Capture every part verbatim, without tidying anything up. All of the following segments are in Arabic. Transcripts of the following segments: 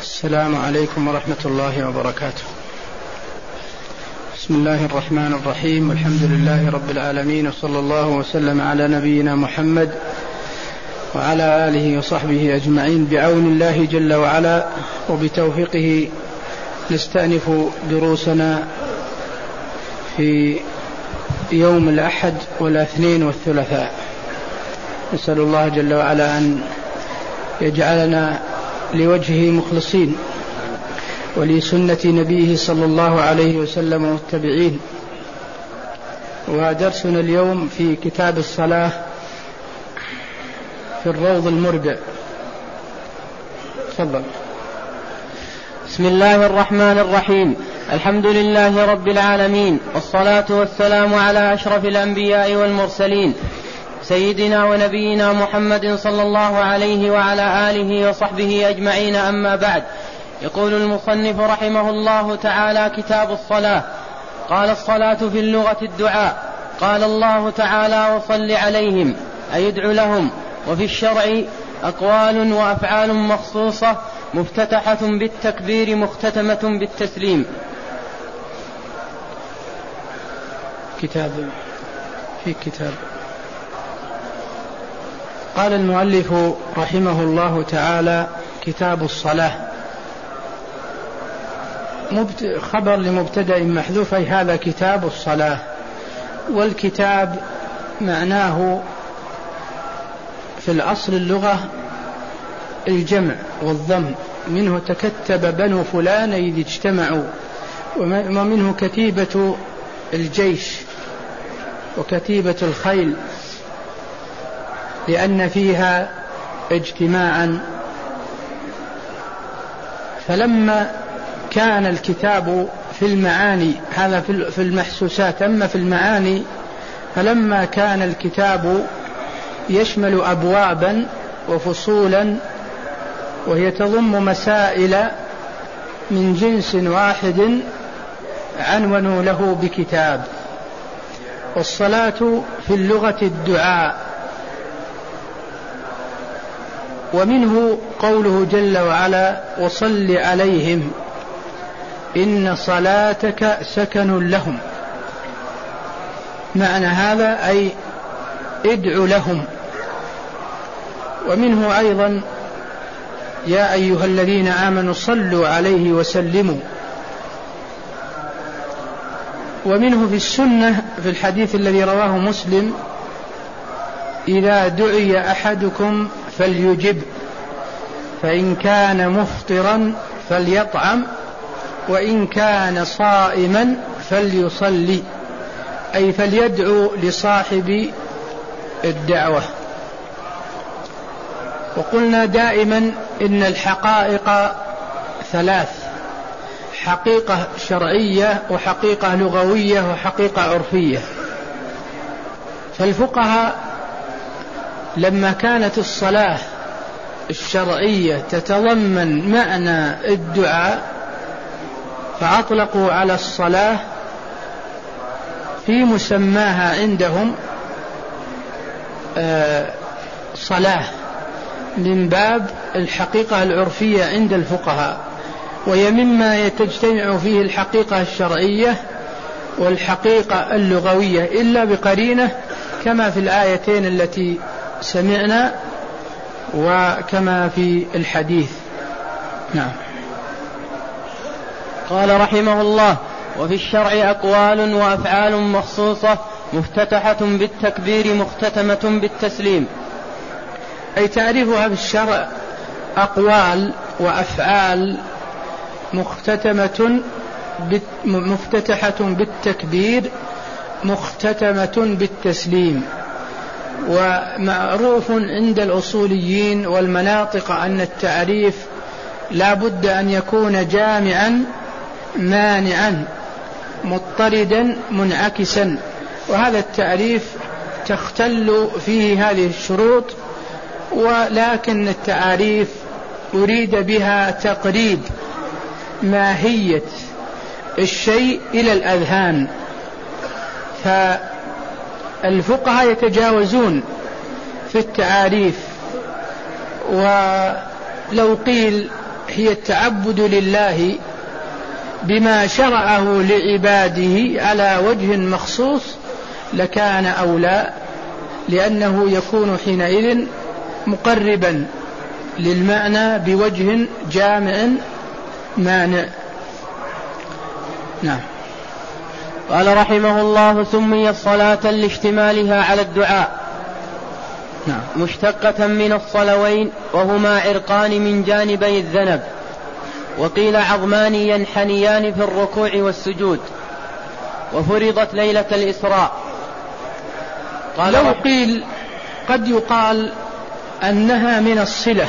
السلام عليكم ورحمة الله وبركاته. بسم الله الرحمن الرحيم، والحمد لله رب العالمين، وصلى الله وسلم على نبينا محمد وعلى آله وصحبه أجمعين. بعون الله جل وعلا وبتوفيقه نستأنف دروسنا في يوم الأحد والاثنين والثلاثاء. نسأل الله جل وعلا أن يجعلنا لوجهه مخلصين ولسنة نبيه صلى الله عليه وسلم متبعين. ودرسنا اليوم في كتاب الصلاة في الروض المربع. تفضل. بسم الله الرحمن الرحيم. الحمد لله رب العالمين، والصلاة والسلام على أشرف الأنبياء والمرسلين سيدنا ونبينا محمد صلى الله عليه وعلى آله وصحبه أجمعين. أما بعد، يقول المصنف رحمه الله تعالى: كتاب الصلاة. قال: الصلاة في اللغة الدعاء. قال الله تعالى: وصل عليهم، أي ادع لهم. وفي الشرع أقوال وأفعال مخصوصة مفتتحة بالتكبير مختتمة بالتسليم. كتاب في كتاب قال المؤلف رحمه الله تعالى: كتاب الصلاة. خبر لمبتدأ محذوف، أي هذا كتاب الصلاة. والكتاب معناه في الأصل اللغة الجمع والضم، منه تكتب بنو فلان إذ اجتمعوا، ومنه كتيبة الجيش وكتيبة الخيل لأن فيها اجتماعا. فلما كان الكتاب في المعاني، هذا في المحسوسات، أما في المعاني فلما كان الكتاب يشمل أبوابا وفصولا وهي تضم مسائل من جنس واحد عنونوا له بكتاب. والصلاة في اللغة الدعاء، ومنه قوله جل وعلا: وصل عليهم إن صلاتك سكن لهم. معنى هذا أي ادع لهم. ومنه أيضا: يا أيها الذين آمنوا صلوا عليه وسلموا. ومنه في السنة في الحديث الذي رواه مسلم: إذا دعي أحدكم فليجب، فإن كان مفطرا فليطعم، وإن كان صائما فليصلي، أي فليدعو لصاحب الدعوة. وقلنا دائما إن الحقائق ثلاث: حقيقة شرعية، وحقيقة لغوية، وحقيقة عرفية. فالفقهاء لما كانت الصلاة الشرعية تتضمن معنى الدعاء فأطلقوا على الصلاة في مسماها عندهم صلاة من باب الحقيقة العرفية عند الفقهاء، وهي مما تجتمع فيه الحقيقة الشرعية والحقيقة اللغوية إلا بقرينة، كما في الآيتين التي سمعنا وكما في الحديث. نعم. قال رحمه الله: وفي الشرع أقوال وأفعال مخصوصة مفتتحة بالتكبير مختتمة بالتسليم. أي تعرفها في الشرع أقوال وأفعال مختتمة مفتتحة بالتكبير مختتمة بالتسليم. ومعروف عند الأصوليين والمناطق أن التعريف لا بد أن يكون جامعا مانعا مضطردا منعكسا، وهذا التعريف تختل فيه هذه الشروط. ولكن التعاريف أريد بها تقريب ماهية الشيء إلى الأذهان، فالفقهاء يتجاوزون في التعاريف. ولو قيل هي التعبد لله بما شرعه لعباده على وجه مخصوص لكان أولى، لأنه يكون حينئذ مقربا للمعنى بوجه جامع مانع. نعم. قال رحمه الله: سميت صلاة لاشتمالها على الدعاء. نعم. مشتقة من الصلوين، وهما عرقان من جانبي الذنب، وقيل عظمان ينحنيان في الركوع والسجود، وفرضت ليلة الإسراء. قال لو قيل قد يقال أنها من الصلة،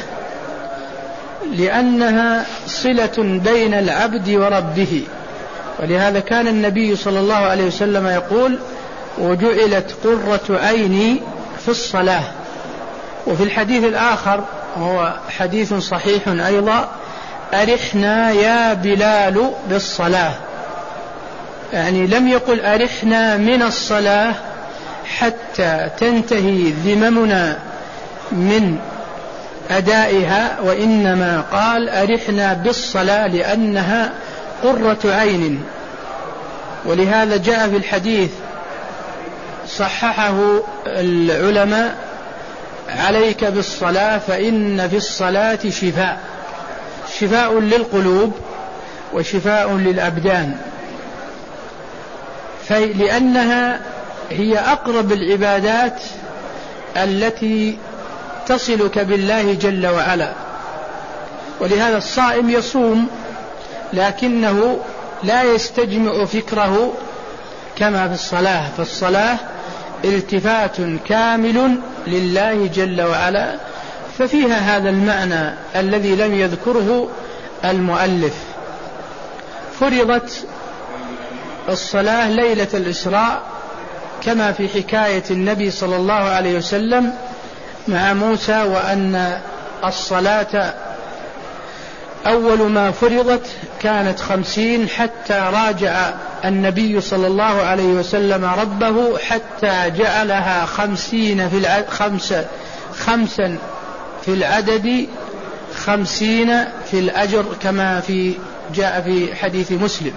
لأنها صلة بين العبد وربه، ولهذا كان النبي صلى الله عليه وسلم يقول: وجعلت قرة عيني في الصلاة. وفي الحديث الآخر وهو حديث صحيح أيضا: أرحنا يا بلال بالصلاة، يعني لم يقل أرحنا من الصلاة حتى تنتهي ذممنا من أدائها، وإنما قال أرحنا بالصلاة لأنها قرة عين. ولهذا جاء في الحديث صححه العلماء: عليك بالصلاة فإن في الصلاة شفاء، شفاء للقلوب وشفاء للأبدان، لأنها هي أقرب العبادات التي تصلك بالله جل وعلا. ولهذا الصائم يصوم لكنه لا يستجمع فكره كما في الصلاة، فالصلاة التفات كامل لله جل وعلا، ففيها هذا المعنى الذي لم يذكره المؤلف. فرضت الصلاة ليلة الإسراء كما في حكاية النبي صلى الله عليه وسلم مع موسى، وأن الصلاة أول ما فرضت كانت خمسين، حتى راجع النبي صلى الله عليه وسلم ربه حتى جعلها خمسين في العدد، خمسة خمسا في العدد، خمسين في الأجر، كما في جاء في حديث مسلم.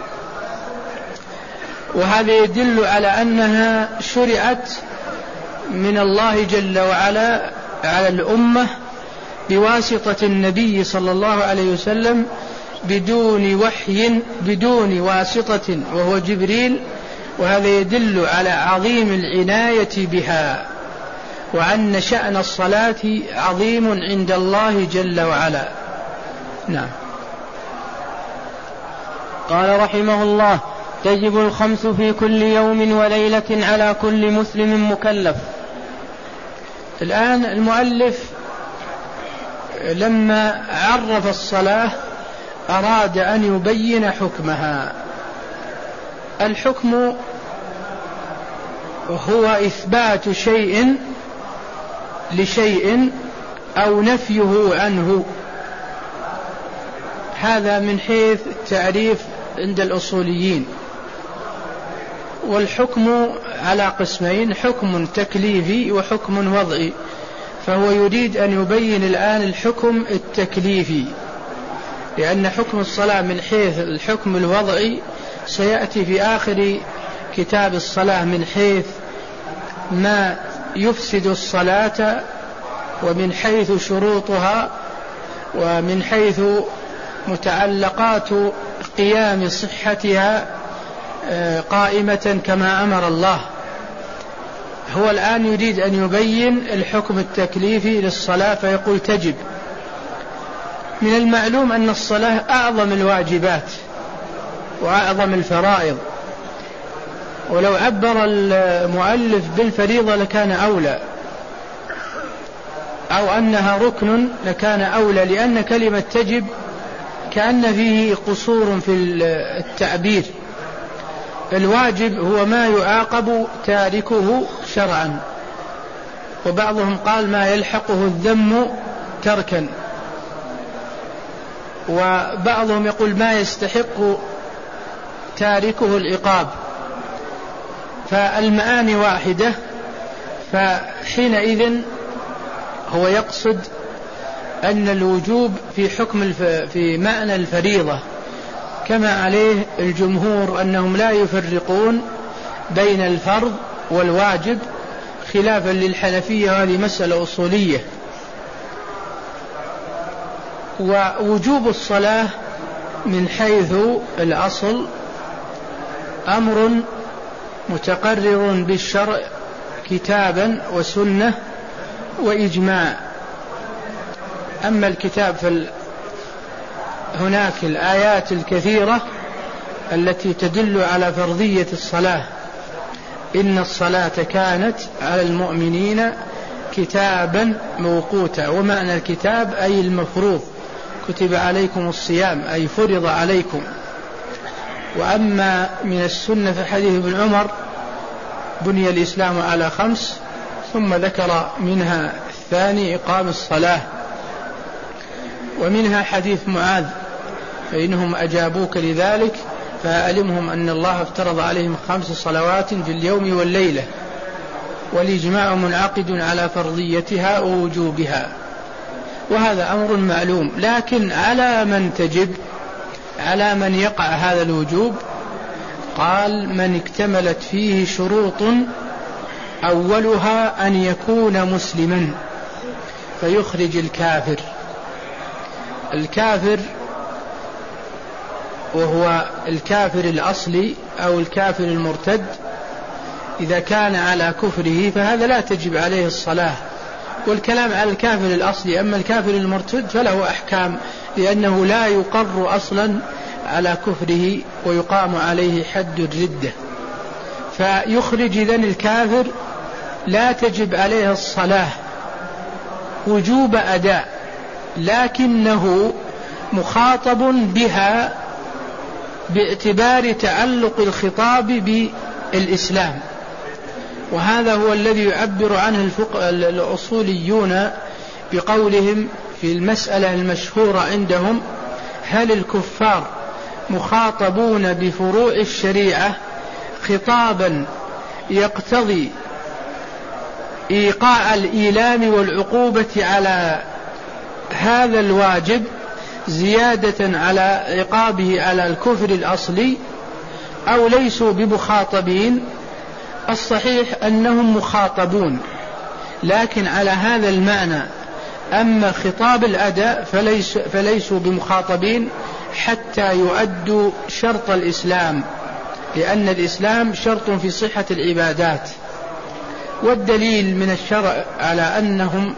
وهذا يدل على أنها شرعت من الله جل وعلا على الأمة بواسطة النبي صلى الله عليه وسلم بدون وحي، بدون واسطة وهو جبريل، وهذا يدل على عظيم العناية بها، وأن شأن الصلاة عظيم عند الله جل وعلا. نعم. قال رحمه الله: تجب الخمس في كل يوم وليلة على كل مسلم مكلف. الآن المؤلف لما عرف الصلاة أراد أن يبين حكمها. الحكم هو إثبات شيء لشيء أو نفيه عنه، هذا من حيث التعريف عند الأصوليين. والحكم على قسمين: حكم تكليفي وحكم وضعي، فهو يريد أن يبين الآن الحكم التكليفي، لأن حكم الصلاة من حيث الحكم الوضعي سيأتي في آخر كتاب الصلاة من حيث ما يفسد الصلاة، ومن حيث شروطها، ومن حيث متعلقات قيام صحتها قائمة كما أمر الله. هو الآن يريد أن يبين الحكم التكليفي للصلاة، فيقول: تجب. من المعلوم أن الصلاة أعظم الواجبات وأعظم الفرائض، ولو عبر المؤلف بالفريضة لكان أولى، أو أنها ركن لكان أولى، لأن كلمة تجب كأن فيه قصور في التعبير. الواجب هو ما يعاقب تاركه شرعا، وبعضهم قال ما يلحقه الذم تركا، وبعضهم يقول ما يستحق تاركه العقاب، فالمعاني واحدة. فحينئذ هو يقصد أن الوجوب في حكم الف... في معنى الفريضة، كما عليه الجمهور أنهم لا يفرقون بين الفرض والواجب، خلافا للحنفية، هذه مسألة أصولية. ووجوب الصلاة من حيث الأصل أمر متقرر بالشرع كتابا وسنة وإجماع. أما الكتاب فهناك الآيات الكثيرة التي تدل على فرضية الصلاة، إن الصلاة كانت على المؤمنين كتابا موقوتا. ومعنى الكتاب أي المفروض، كتب عليكم الصيام أي فرض عليكم. وأما من السنة في حديث ابن عمر بني الإسلام على خمس، ثم ذكر منها الثاني إقام الصلاة. ومنها حديث معاذ فإنهم أجابوك لذلك فأعلمهم أن الله افترض عليهم خمس صلوات في اليوم والليلة، والإجماع منعقد على فرضيتها ووجوبها، وهذا أمر معلوم. لكن على من تجب، على من يقع هذا الوجوب؟ قال من اكتملت فيه شروط، أولها أن يكون مسلما فيخرج الكافر. الكافر وهو الكافر الأصلي أو الكافر المرتد، إذا كان على كفره فهذا لا تجب عليه الصلاة، والكلام على الكافر الأصلي. أما الكافر المرتد فله أحكام، لأنه لا يقر أصلا على كفره ويقام عليه حد الردة. فيخرج إذن الكافر لا تجب عليه الصلاة وجوب أداء، لكنه مخاطب بها باعتبار تعلق الخطاب بالإسلام. وهذا هو الذي يعبر عنه الأصوليون بقولهم في المسألة المشهورة عندهم: هل الكفار مخاطبون بفروع الشريعة خطابا يقتضي إيقاع الإيلام والعقوبة على هذا الواجب زيادة على عقابه على الكفر الأصلي، أو ليسوا بمخاطبين؟ الصحيح أنهم مخاطبون، لكن على هذا المعنى. أما خطاب الأداء فليس فليسوا بمخاطبين حتى يؤدوا شرط الإسلام، لأن الإسلام شرط في صحة العبادات. والدليل من الشرع على أنهم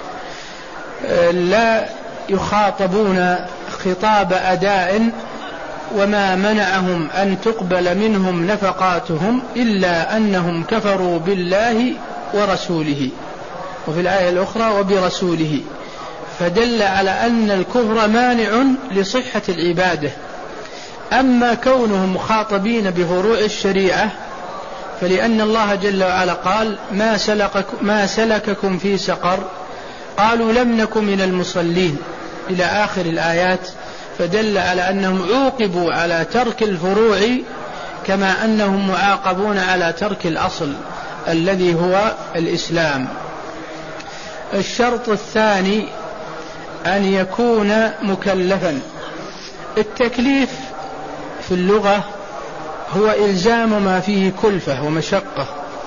لا يخاطبون خطاب أداء وما منعهم أن تقبل منهم نفقاتهم إلا أنهم كفروا بالله ورسوله، وفي الآية الأخرى وبرسوله، فدل على أن الكفر مانع لصحة العبادة. أما كونهم مخاطبين بفروع الشريعة فلأن الله جل وعلا قال: ما سلككم, ما سلككم في سقر؟ قالوا لم نكن من المصلين، إلى آخر الآيات. فدل على أنهم عوقبوا على ترك الفروع كما أنهم معاقبون على ترك الأصل الذي هو الإسلام. الشرط الثاني أن يكون مكلفا. التكليف في اللغة هو إلزام ما فيه كلفة ومشقة،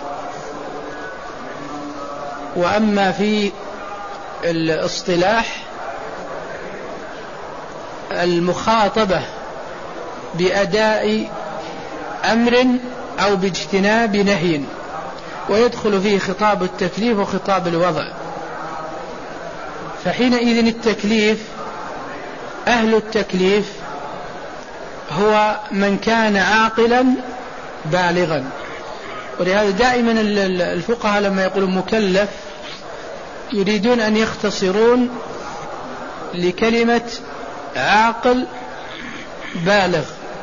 وأما في الاصطلاح المخاطبة بأداء أمر أو باجتناب نهي، ويدخل فيه خطاب التكليف وخطاب الوضع. فحينئذ التكليف، أهل التكليف هو من كان عاقلا بالغا. ولهذا دائما الفقهاء لما يقولون مكلف يريدون أن يختصرون لكلمة عاقل بالغ.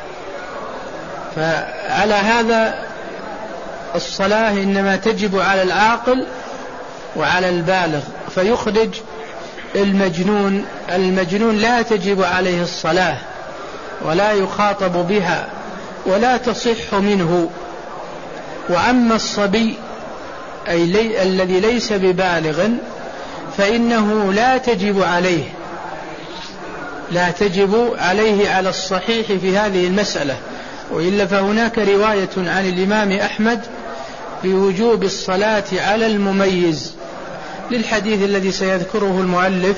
فعلى هذا الصلاة إنما تجب على العاقل وعلى البالغ، فيخرج المجنون. المجنون لا تجب عليه الصلاة ولا يخاطب بها ولا تصح منه. وأما الصبي أي لي الذي ليس ببالغ فإنه لا تجب عليه لا تجب عليه على الصحيح في هذه المسألة، وإلا فهناك رواية عن الإمام أحمد بوجوب الصلاة على المميز للحديث الذي سيذكره المؤلف.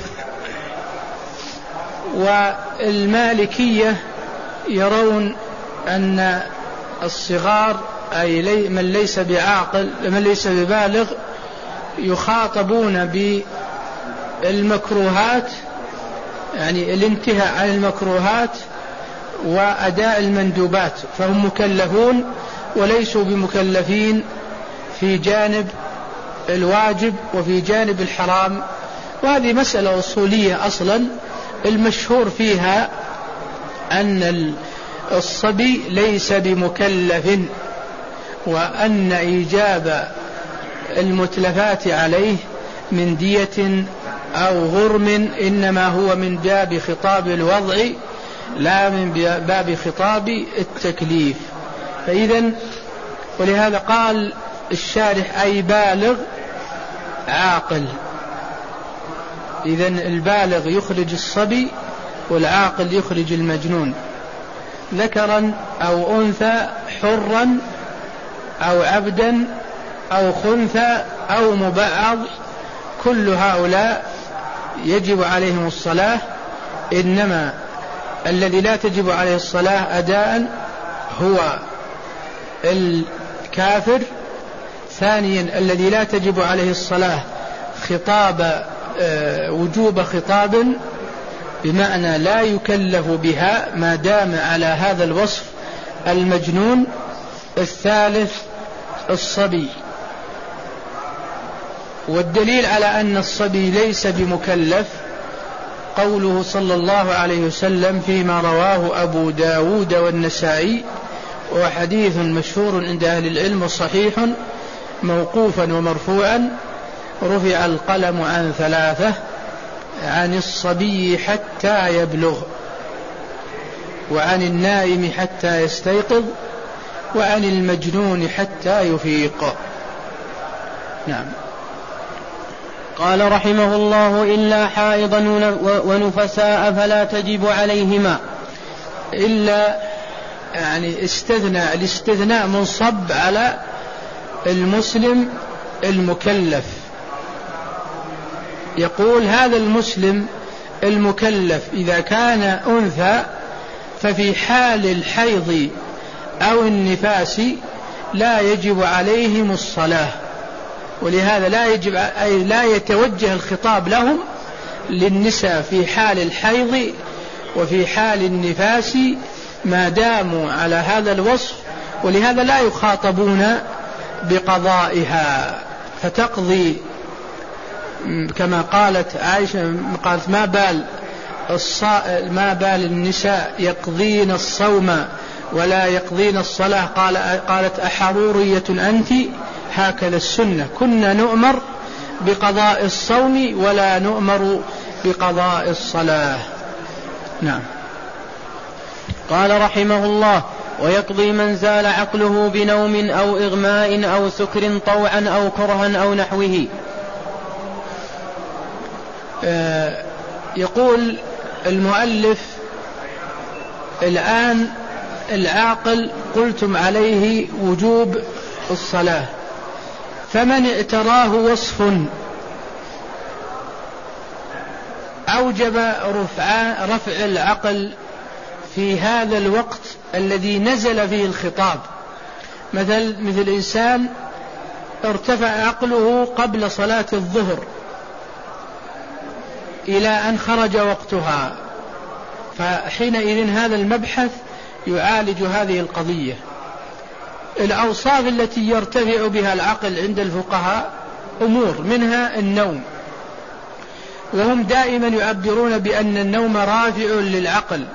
والمالكية يرون أن الصغار أي من ليس بعاقل من ليس ببالغ يخاطبون بالمكروهات، يعني الانتهاء عن المكروهات وأداء المندوبات، فهم مكلفون وليسوا بمكلفين في جانب الواجب وفي جانب الحرام. وهذه مسألة أصولية أصلا المشهور فيها أن الصبي ليس بمكلف، وأن إيجاب المتلفات عليه من دية أو غرم إنما هو من باب خطاب الوضع لا من باب خطاب التكليف. فإذا ولهذا قال الشارح أي بالغ عاقل. إذن البالغ يخرج الصبي والعاقل يخرج المجنون، ذكرا أو أنثى، حرا أو عبدا أو خنثى أو مبعض، كل هؤلاء يجب عليهم الصلاة. إنما الذي لا تجب عليه الصلاة أداء هو الكافر. ثانيا الذي لا تجب عليه الصلاة خطاب وجوب خطاب بمعنى لا يكلف بها ما دام على هذا الوصف المجنون. الثالث الصبي. والدليل على أن الصبي ليس بمكلف قوله صلى الله عليه وسلم فيما رواه أبو داود والنسائي، وحديث مشهور عند أهل العلم صحيح موقوفا ومرفوعا: رفع القلم عن ثلاثة، عن الصبي حتى يبلغ، وعن النائم حتى يستيقظ، وعن المجنون حتى يفيق. نعم. قال رحمه الله: إلا حائضا ونفساء فلا تجب عليهما. إلا يعني استثناء، الاستثناء منصب على المسلم المكلف. يقول هذا المسلم المكلف إذا كان أنثى ففي حال الحيض أو النفاس لا يجب عليهم الصلاة، ولهذا لا يجب أي لا يتوجه الخطاب لهم للنساء في حال الحيض وفي حال النفاس ما داموا على هذا الوصف، ولهذا لا يخاطبون بقضائها، فتقضي كما قالت عائشة قالت: ما بال ما بال النساء يقضين الصوم ولا يقضين الصلاة؟ قال قالت: أحرورية أنت؟ هكذا السنة، كنا نؤمر بقضاء الصوم ولا نؤمر بقضاء الصلاة. نعم. قال رحمه الله: ويقضي من زال عقله بنوم أو إغماء أو سكر طوعا أو كرها أو نحوه. آه يقول المؤلف: الآن العاقل قلتم عليه وجوب الصلاة، فمن اعتراه وصف أوجب رفع, رفع العقل في هذا الوقت الذي نزل فيه الخطاب، مثل, مثل إنسان ارتفع عقله قبل صلاة الظهر إلى أن خرج وقتها، فحينئذ هذا المبحث يعالج هذه القضية. الأوصاف التي يرتفع بها العقل عند الفقهاء أمور، منها النوم، وهم دائما يعبرون بأن النوم رافع للعقل،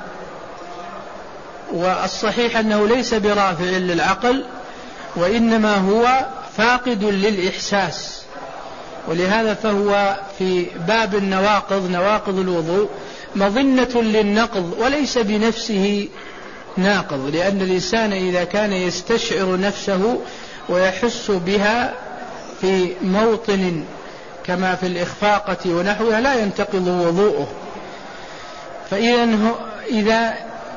والصحيح أنه ليس برافع للعقل، وإنما هو فاقد للإحساس، ولهذا فهو في باب النواقض نواقض الوضوء مظنة للنقض وليس بنفسه ناقض، لأن الإنسان إذا كان يستشعر نفسه ويحس بها في موطن كما في الإخفاقة ونحوها لا ينتقض وضوءه. فإذا إذا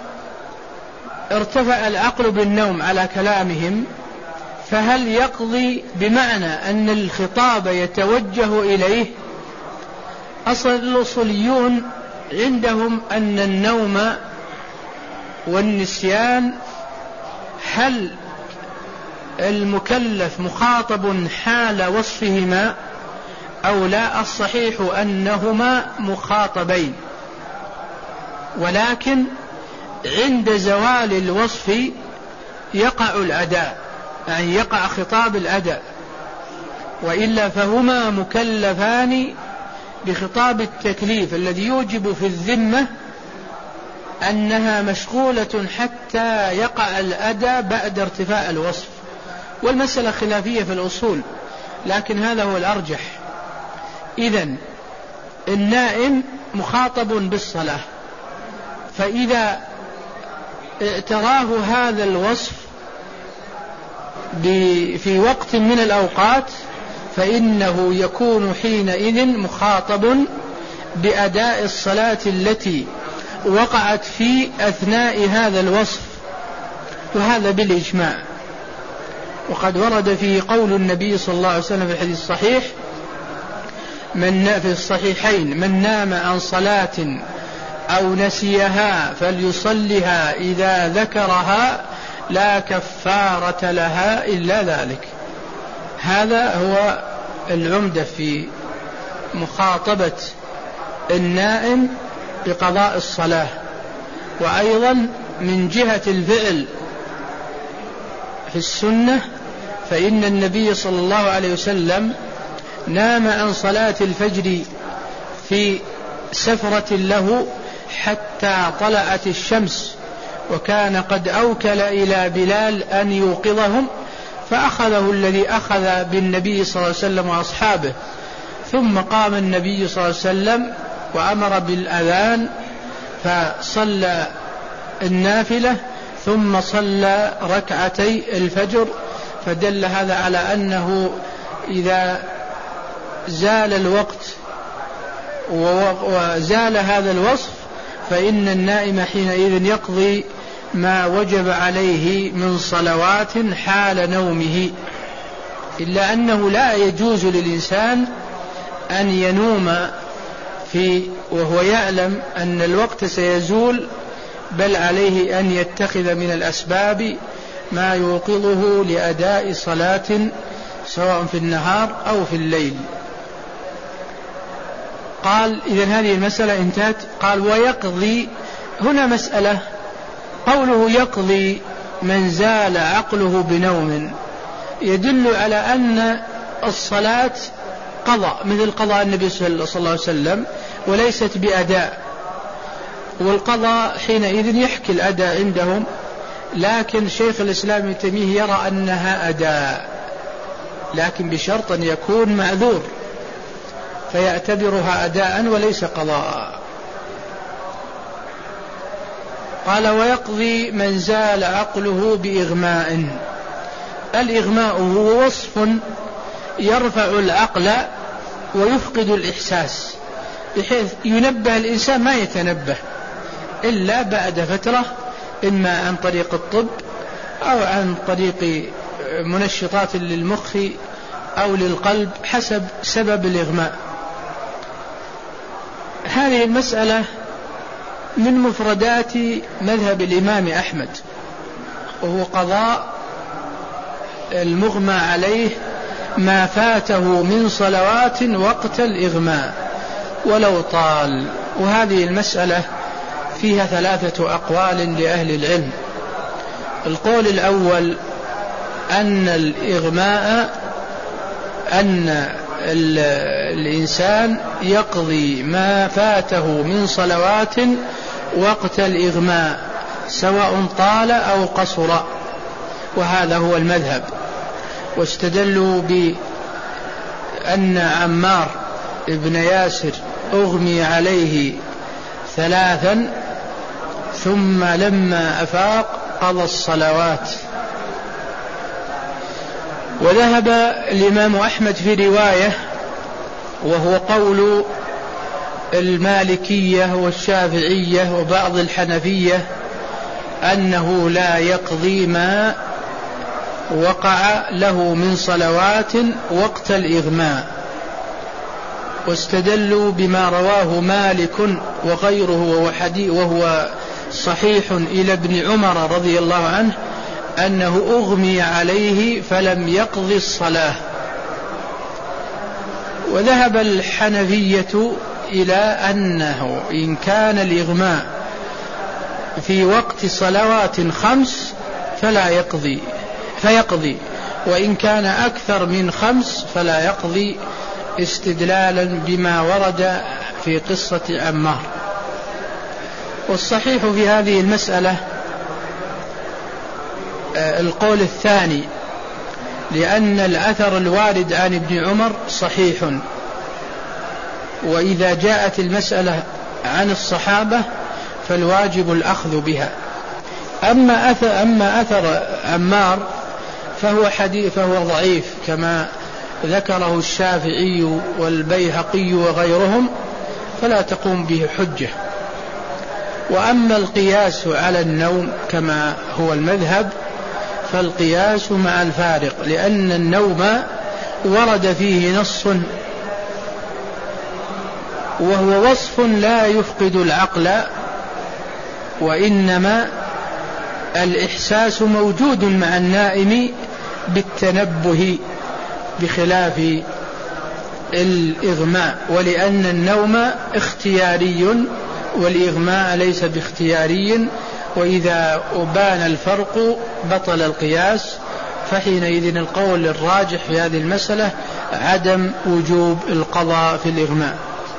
ارتفع العقل بالنوم على كلامهم فهل يقضي بمعنى أن الخطاب يتوجه إليه؟ أصل الأصوليون عندهم أن النوم والنسيان هل المكلف مخاطب حال وصفهما أو لا؟ الصحيح أنهما مخاطبين، ولكن عند زوال الوصف يقع الأداء، يعني يقع خطاب الأداء، وإلا فهما مكلفان بخطاب التكليف الذي يوجب في الذمة أنها مشغولة حتى يقع الأداء بعد ارتفاع الوصف. والمسألة خلافية في الأصول، لكن هذا هو الأرجح. إذن النائم مخاطب بالصلاة، فإذا اعتراه هذا الوصف في وقت من الأوقات فإنه يكون حينئذ مخاطب بأداء الصلاة التي وقعت في أثناء هذا الوصف، وهذا بالإجماع. وقد ورد فيه قول النبي صلى الله عليه وسلم في الحديث الصحيح من في الصحيحين: من نام عن صلاة أو نسيها فليصلها إذا ذكرها لا كفارة لها إلا ذلك. هذا هو العمدة في مخاطبة النائم بقضاء الصلاة. وأيضا من جهة الفعل في السنة فإن النبي صلى الله عليه وسلم نام عن صلاة الفجر في سفرة له حتى طلعت الشمس، وكان قد أوكل إلى بلال أن يوقظهم، فأخذه الذي أخذ بالنبي صلى الله عليه وسلم وأصحابه، ثم قام النبي صلى الله عليه وسلم وأمر بالأذان فصلى النافلة ثم صلى ركعتي الفجر. فدل هذا على أنه إذا زال الوقت وزال هذا الوصف فإن النائم حينئذ يقضي ما وجب عليه من صلوات حال نومه، إلا أنه لا يجوز للإنسان أن ينوم في وهو يعلم أن الوقت سيزول، بل عليه أن يتخذ من الأسباب ما يوقظه لأداء صلاة سواء في النهار أو في الليل. قال إذن هذه المسألة انتهت. قال ويقضي، هنا مسألة، قوله يقضي من زال عقله بنوم يدل على أن الصلاة قضاء مثل قضاء النبي صلى الله عليه وسلم وليست بأداء، والقضاء حينئذ يحكي الأداء عندهم، لكن شيخ الإسلام ابن تيمية يرى أنها أداء، لكن بشرط أن يكون معذور فيعتبرها أداء وليس قضاء. قال ويقضي من زال عقله بإغماء. الإغماء هو وصف يرفع العقل ويفقد الإحساس، بحيث ينبه الإنسان ما يتنبه إلا بعد فترة، إما عن طريق الطب أو عن طريق منشطات للمخ أو للقلب حسب سبب الإغماء. هذه المسألة من مفردات مذهب الإمام أحمد، وهو قضاء المغمى عليه ما فاته من صلوات وقت الإغماء ولو طال. وهذه المسألة فيها ثلاثة أقوال لأهل العلم. القول الأول أن الإغماء أن الإنسان يقضي ما فاته من صلوات وقت الإغماء سواء طال أو قصر، وهذا هو المذهب. واستدلوا بأن عمار ابن ياسر أغمي عليه ثلاثا ثم لما أفاق قضى الصلوات. وذهب الإمام أحمد في رواية وهو قول المالكية والشافعية وبعض الحنفية أنه لا يقضي ما وقع له من صلوات وقت الإغماء، واستدلوا بما رواه مالك وغيره وهو صحيح إلى ابن عمر رضي الله عنه أنه أغمي عليه فلم يقضي الصلاة. وذهب الحنفية إلى أنه إن كان الإغماء في وقت صلوات خمس فلا يقضي فيقضي، وإن كان أكثر من خمس فلا يقضي، استدلالا بما ورد في قصة عمار. والصحيح في هذه المسألة القول الثاني، لأن الأثر الوارد عن ابن عمر صحيح، وإذا جاءت المسألة عن الصحابة فالواجب الأخذ بها. أما أثر, أما أثر عمار فهو حديث فهو ضعيف كما ذكره الشافعي والبيهقي وغيرهم، فلا تقوم به حجة. وأما القياس على النوم كما هو المذهب فالقياس مع الفارق، لأن النوم ورد فيه نص وهو وصف لا يفقد العقل، وإنما الإحساس موجود مع النائم بالتنبه بخلاف الإغماء، ولأن النوم اختياري والإغماء ليس باختياري، وإذا أبان الفرق بطل القياس، فحينئذ القول الراجح في هذه المسألة عدم وجوب القضاء في الإغماء.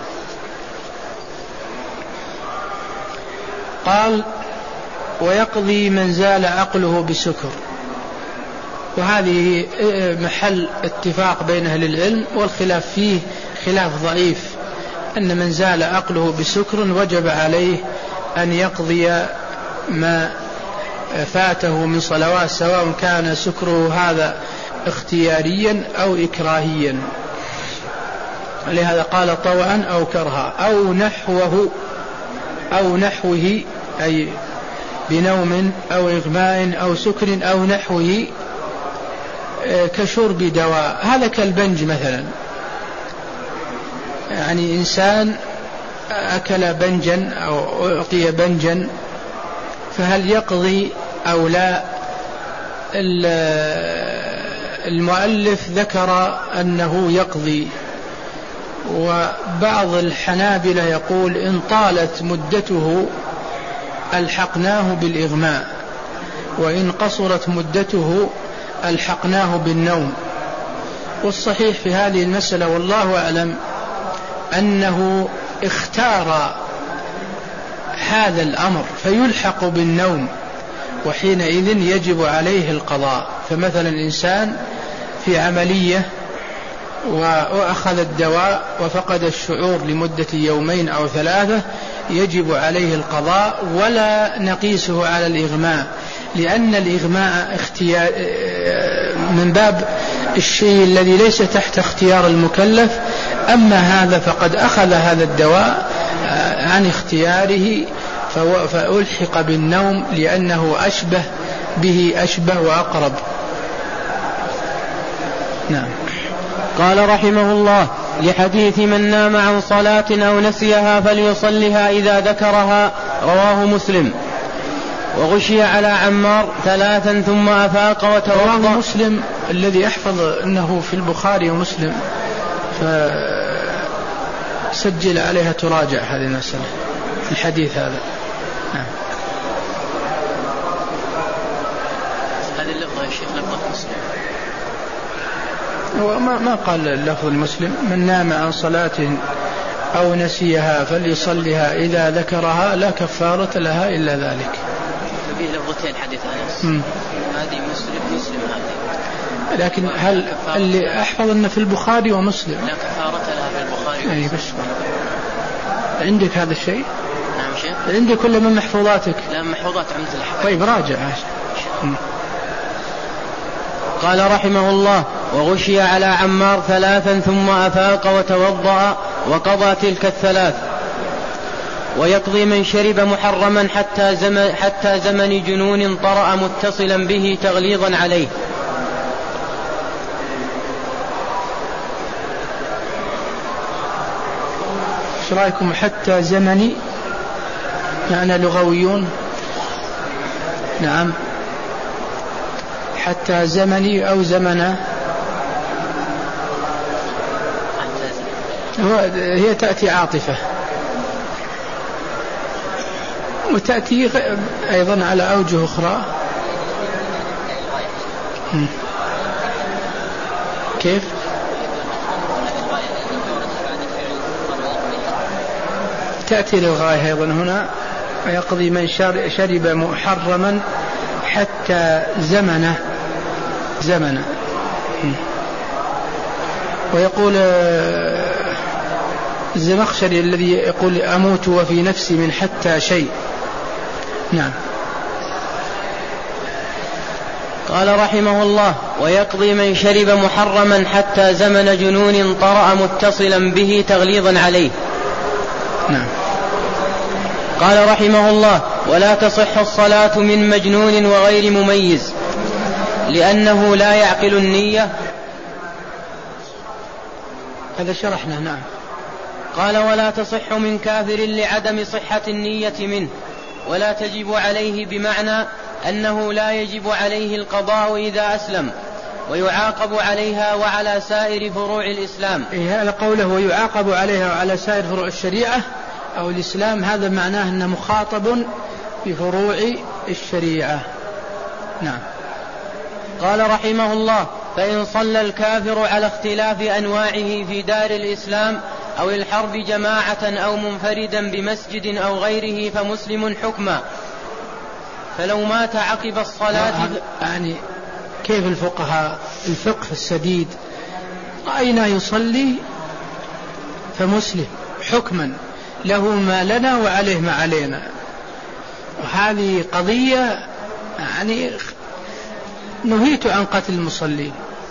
قال ويقضي من زال عقله بسكر، وهذه محل اتفاق بين أهل العلم، والخلاف فيه خلاف ضعيف، أن من زال عقله بسكر وجب عليه أن يقضي ما فاته من صلوات، سواء كان سكره هذا اختياريا أو إكراهيا، لهذا قال طوعا أو كرها أو نحوه أو نحوه، أي بنوم أو إغماء أو سكر أو نحوه كشرب دواء. هذا كالبنج مثلا، يعني إنسان أكل بنجا أو أعطي بنجا، فهل يقضي أو لا؟ المؤلف ذكر أنه يقضي، وبعض الحنابلة يقول إن طالت مدته ألحقناه بالإغماء، وإن قصرت مدته ألحقناه بالنوم. والصحيح في هذه المسألة والله أعلم أنه اختار هذا الأمر فيلحق بالنوم، وحينئذ يجب عليه القضاء. فمثلا إنسان في عملية وأخذ الدواء وفقد الشعور لمدة يومين أو ثلاثة، يجب عليه القضاء ولا نقيسه على الإغماء، لأن الإغماء اختيار من باب الشيء الذي ليس تحت اختيار المكلف. أما هذا فقد أخذ هذا الدواء عن اختياره فألحق بالنوم، لأنه أشبه به أشبه وأقرب. نعم. قال رحمه الله لحديث من نام عن صلاة أو نسيها فليصلها إذا ذكرها، رواه مسلم. وغشي على عمار ثلاثا ثم أفاق وتوضأ. رواه مسلم الذي أحفظ أنه في البخاري ومسلم، فسجل عليها تراجع هذه المسألة في الحديث هذا. نعم. هذه اللفظة يا شيخ لفظة مسلم، هو ما, ما قال اللفظ المسلم من نام عن صلاة أو نسيها فليصلها إذا ذكرها لا كفارة لها إلا ذلك. فيه لفظتين حديث أنس، هذه مسلم مسلم هذه، لكن هل اللي أحفظ أنه في البخاري ومسلم لا كفارة لها في البخاري يعني بس. عندك هذا الشيء؟ نعم شيخ. عندك كل من محفوظاتك؟ لا محفوظات عمد الحفظ. طيب راجع. قال رحمه الله وغشي على عمار ثلاثا ثم أفاق وتوضأ وقضى تلك الثلاث. ويقضي من شرب محرما حتى زمن, حتى زمن جنون طرأ متصلا به تغليظا عليه. ايش رايكم حتى زمني؟ معنى لغويون. نعم، حتى زمني أو زمنا، هي تأتي عاطفة وتأتي أيضا على أوجه أخرى. كيف؟ تأتي للغاية أيضا هنا. ويقضي من شرب محرما حتى زمنه زمنه. ويقول الزمخشري الذي يقول أموت وفي نفسي من حتى شيء. نعم. قال رحمه الله: ويقضي من شرب محرما حتى زمن جنون طرأ متصلا به تغليظا عليه. نعم. قال رحمه الله: ولا تصح الصلاة من مجنون وغير مميز لأنه لا يعقل النية. هذا شرحنا. نعم. قال: ولا تصح من كافر لعدم صحة النية منه، ولا تجب عليه بمعنى أنه لا يجب عليه القضاء إذا أسلم، ويعاقب عليها وعلى سائر فروع الإسلام. إيه هذا قوله ويعاقب عليها وعلى سائر فروع الشريعة أو الإسلام، هذا معناه أنه مخاطب بفروع الشريعة. نعم. قال رحمه الله: فإن صلى الكافر على اختلاف أنواعه في دار الإسلام أو الحرب جماعة أو منفردا بمسجد أو غيره فمسلم حكما، فلو مات عقب الصلاة. يعني كيف الفقهاء الفقه السديد رأينا يصلي فمسلم حكما، له ما لنا وعليه ما علينا، وهذه قضية يعني نهيت عن قتل المصلين.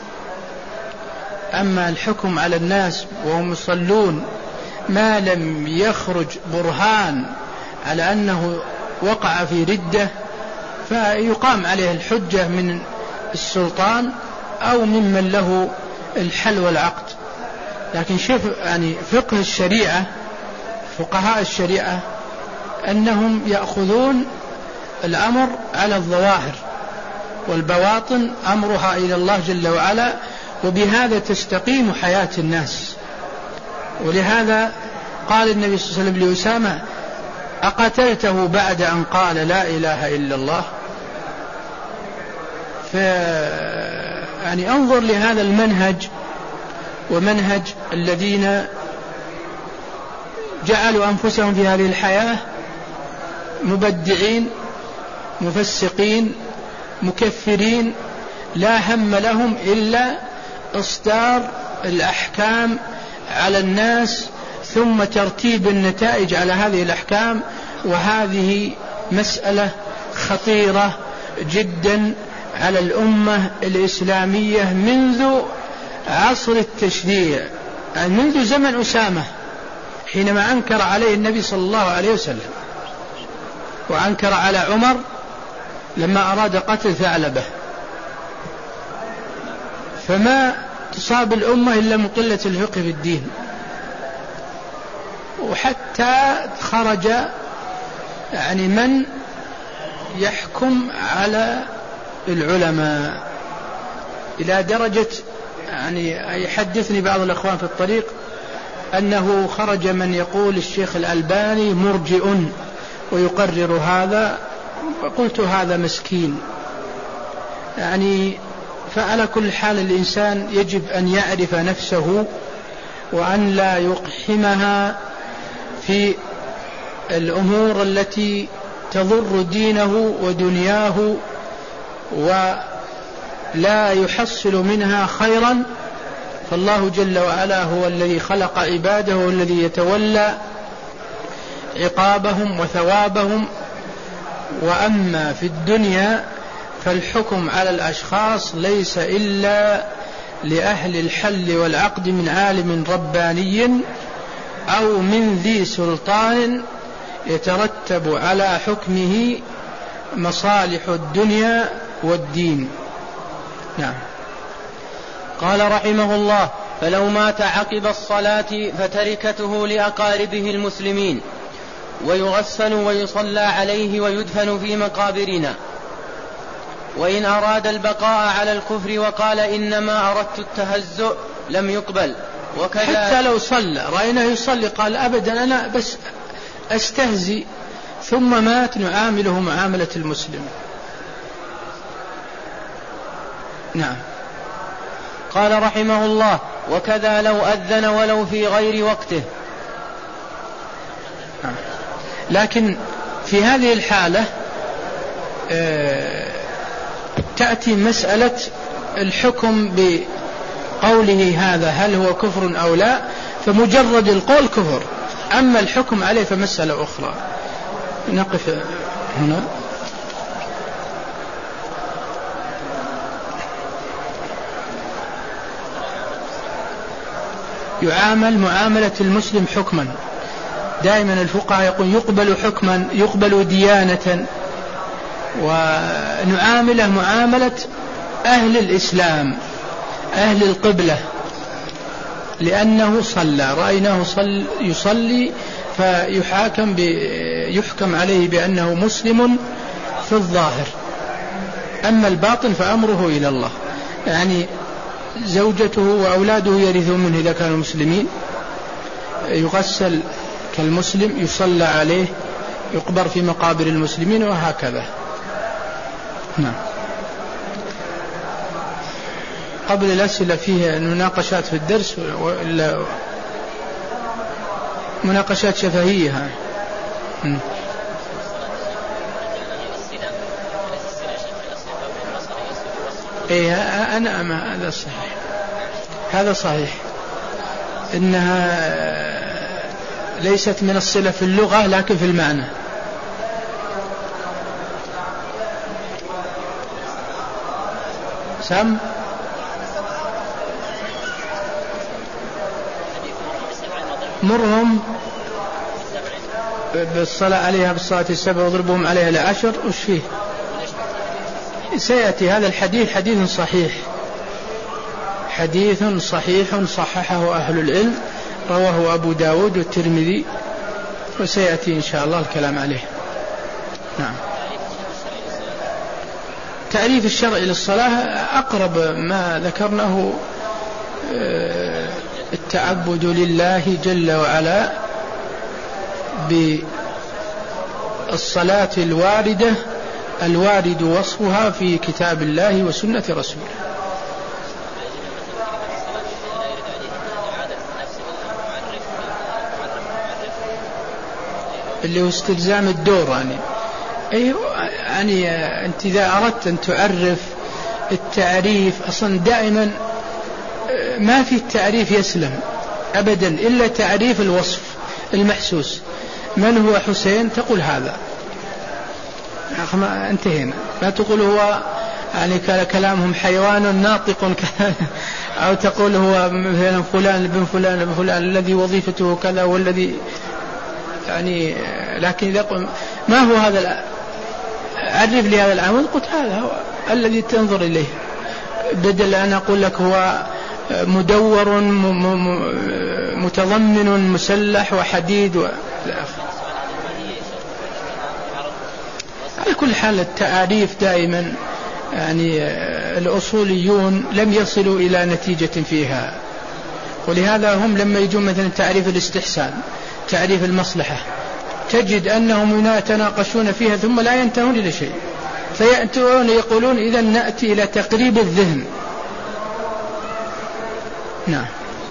أما الحكم على الناس وهم يصلون ما لم يخرج برهان على أنه وقع في ردة فيقام عليه الحجة من السلطان أو ممن له الحل والعقد. لكن شوف يعني فقه الشريعة، فقهاء الشريعة أنهم يأخذون الأمر على الظواهر، والبواطن أمرها إلى الله جل وعلا، وبهذا تستقيم حياة الناس. ولهذا قال النبي صلى الله عليه وسلم لأسامة: أقتلته بعد أن قال لا إله إلا الله؟ ف يعني انظر لهذا المنهج ومنهج الذين جعلوا أنفسهم في هذه الحياة مبدعين مفسقين مكفرين، لا هم لهم إلا إصدار الأحكام على الناس ثم ترتيب النتائج على هذه الأحكام. وهذه مسألة خطيرة جدا على الأمة الإسلامية منذ عصر التشريع، يعني منذ زمن أسامة حينما أنكر عليه النبي صلى الله عليه وسلم، وأنكر على عمر لما أراد قتل ثعلبة. فما تصاب الأمة إلا من قلة الفقه في الدين. وحتى خرج يعني من يحكم على العلماء إلى درجة يعني يحدثني بعض الأخوان في الطريق أنه خرج من يقول الشيخ الألباني مرجئ ويقرر هذا. قلت هذا مسكين يعني. فعلى كل حال الإنسان يجب أن يعرف نفسه وأن لا يقحمها في الأمور التي تضر دينه ودنياه ولا يحصل منها خيرا. فالله جل وعلا هو الذي خلق عباده والذي يتولى عقابهم وثوابهم. وأما في الدنيا فالحكم على الأشخاص ليس إلا لأهل الحل والعقد من عالم رباني أو من ذي سلطان يترتب على حكمه مصالح الدنيا والدين. نعم. قال رحمه الله: فلو مات عقب الصلاة فتركته لأقاربه المسلمين، ويغسل ويصلى عليه ويدفن في مقابرنا. وإن أراد البقاء على الكفر وقال إنما أردت التهزؤ لم يقبل. وكذا حتى لو صلى رأيناه يصلي قال أبدا أنا بس أستهزي ثم مات نعامله معاملة المسلم. نعم. قال رحمه الله: وكذا لو أذن ولو في غير وقته. لكن في هذه الحالة تأتي مسألة الحكم بقوله هذا هل هو كفر أو لا، فمجرد القول كفر، أما الحكم عليه فمسألة أخرى. نقف هنا. يعامل معاملة المسلم حكما. دائما الفقهاء يقول يقبل حكما يقبل ديانة، ونعامله معاملة أهل الإسلام أهل القبلة، لأنه صلى رأيناه صل يصلي فيحاكم يحكم عليه بأنه مسلم في الظاهر، أما الباطن فأمره إلى الله. يعني زوجته وأولاده يرثون منه إذا كانوا مسلمين، يغسل كالمسلم، يصلى عليه، يقبر في مقابر المسلمين، وهكذا. نعم. قبل الأسئلة فيها مناقشات في الدرس ولا مناقشات شفهية؟ ها. إيه أنا ما هذا صحيح، هذا صحيح إنها ليست من الصلة في اللغة لكن في المعنى. سم مرهم بالصلاة عليها بالصلاة السبع واضربهم عليها العشر. وش فيه؟ سيأتي هذا الحديث حديث صحيح، حديث صحيح صححه أهل العلم، رواه أبو داود والترمذي، وسيأتي إن شاء الله الكلام عليه. نعم. تعريف الشرع للصلاة أقرب ما ذكرناه التعبد لله جل وعلا بالصلاة الواردة الوارد وصفها في كتاب الله وسنة رسوله. اللي هو استلزام الدور يعني. أيه يعني أنت إذا أردت أن تعرف التعريف أصلا دائما ما في التعريف يسلم أبدا إلا تعريف الوصف المحسوس. من هو حسين؟ تقول هذا، انتهينا. لا تقول هو يعني كلامهم حيوان ناطق أو تقول هو مثلا فلان بن فلان بن فلان الذي وظيفته كذا والذي يعني. لكن إذا قل ما هو هذا، عرف لي هذا العمل، قلت هذا هو الذي تنظر إليه، بدل أن أقول لك هو مدور متضمن مسلح وحديد و... على كل حال التعاريف دائما يعني الأصوليون لم يصلوا إلى نتيجة فيها، ولهذا هم لما يجون مثلا تعريف الاستحسان تعريف المصلحة تجد أنهم يتناقشون فيها ثم لا ينتهون إلى شيء، فيأتون يقولون إذا نأتي إلى تقريب الذهن. نعم.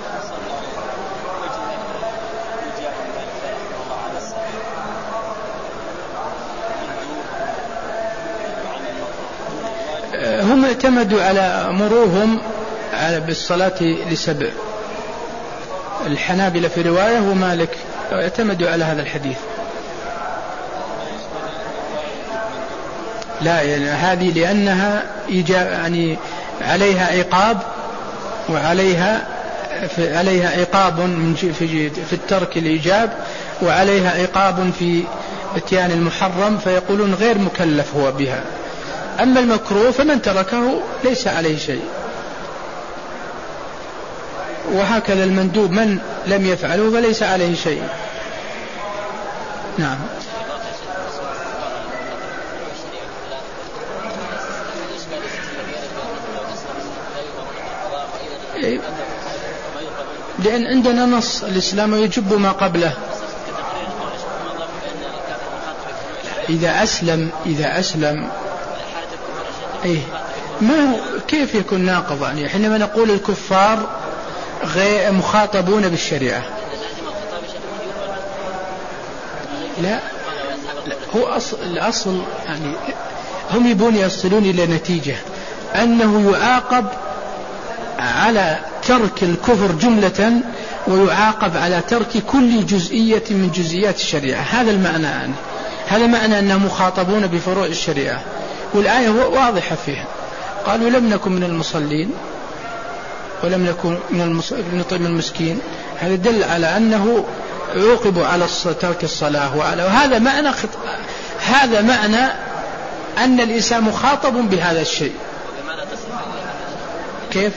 هم اعتمدوا على مروهم على بالصلاة لسبع، الحنابلة في رواية ومالك اعتمدوا على هذا الحديث. لا يعني هذه لأنها يعني عليها عقاب وعليها في عليها عقاب في في الترك الإيجاب، وعليها عقاب في اتيان المحرم، فيقولون غير مكلف هو بها. أما المكروه فمن تركه ليس عليه شيء. وهكذا المندوب من لم يفعله فليس عليه شيء. نعم. لأن عندنا نص الإسلام يجب ما قبله. إذا أسلم إذا أسلم إيه ما هو كيف يكون ناقض؟ يعني حينما نقول الكفار غير مخاطبون بالشريعة، لا, لا هو أصل الأصل يعني هم يبون يصلون إلى نتيجة أنه يعاقب على ترك الكفر جملة، ويعاقب على ترك كل جزئية من جزئيات الشريعة. هذا المعنى يعني. هذا معنى أنهم مخاطبون بفروع الشريعة، والآية واضحة فيها. قالوا لم نكن من المصلين ولم نكن من نطعم المسكين. هذا دل على أنه عوقبوا على ترك الصلاة، وعلى وهذا معنى خط... هذا معنى أن الإنسان مخاطب بهذا الشيء. كيف؟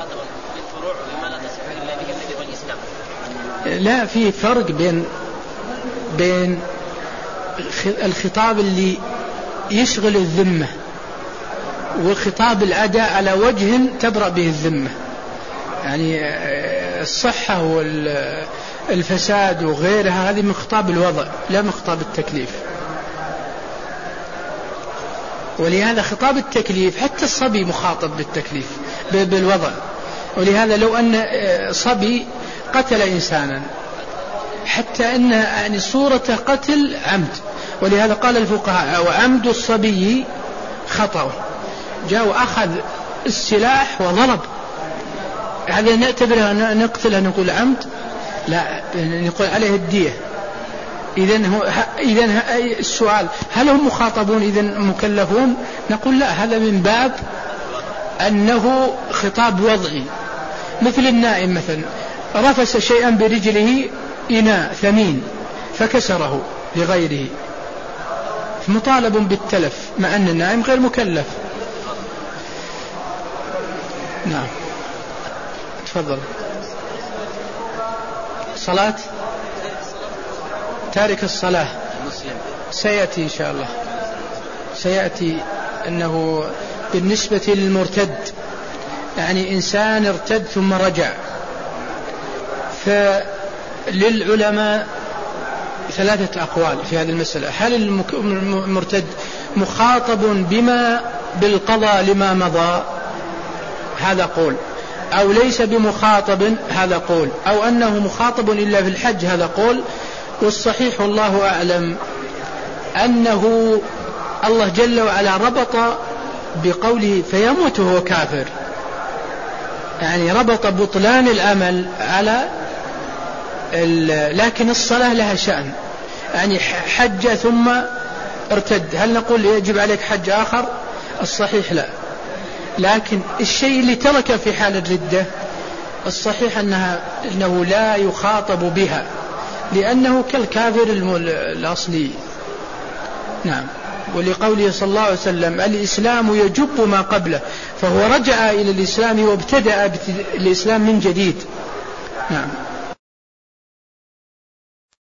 لا، في فرق بين بين الخطاب اللي يشغل الذمة والخطاب الأداء على وجه تبرأ به الذمة، يعني الصحة والفساد وغيرها هذه من خطاب الوضع لا من خطاب التكليف. ولهذا خطاب التكليف حتى الصبي مخاطب بالتكليف بالوضع. ولهذا لو أن صبي قتل إنسانا حتى أن يعني صورة قتل عمد، ولهذا قال الفقهاء وعمد الصبي خطأ، جاء وأخذ السلاح وضرب، هذا نعتبره نقتله نقول عمد؟ لا، نقول عليه الدية. إذن هو إذن السؤال هل هم مخاطبون إذن مكلفون؟ نقول لا، هذا من باب أنه خطاب وضعي. مثل النائم مثلا رفس شيئا برجله إناء ثمين فكسره لغيره، مطالب بالتلف مع أن النائم غير مكلف. نعم تفضل. صلاة تارك الصلاة سيأتي إن شاء الله، سيأتي أنه بالنسبة للمرتد يعني إنسان ارتد ثم رجع، فللعلماء ثلاثة أقوال في هذه المسألة. هل المرتد مخاطب بما بالقضاء لما مضى؟ هذا قول. أو ليس بمخاطب؟ هذا قول. أو أنه مخاطب إلا في الحج؟ هذا قول. والصحيح والله أعلم أنه الله جل وعلا ربط بقوله فيموت وهو كافر، يعني ربط بطلان الأمل على لكن الصلاة لها شأن، يعني حج ثم ارتد، هل نقول يجب عليك حج آخر؟ الصحيح لا. لكن الشيء اللي ترك في حال الردة الصحيح أنها أنه لا يخاطب بها لأنه كالكافر الأصلي. نعم. ولقوله صلى الله عليه وسلم الإسلام يجب ما قبله، فهو رجع إلى الإسلام وابتدأ الإسلام من جديد. نعم.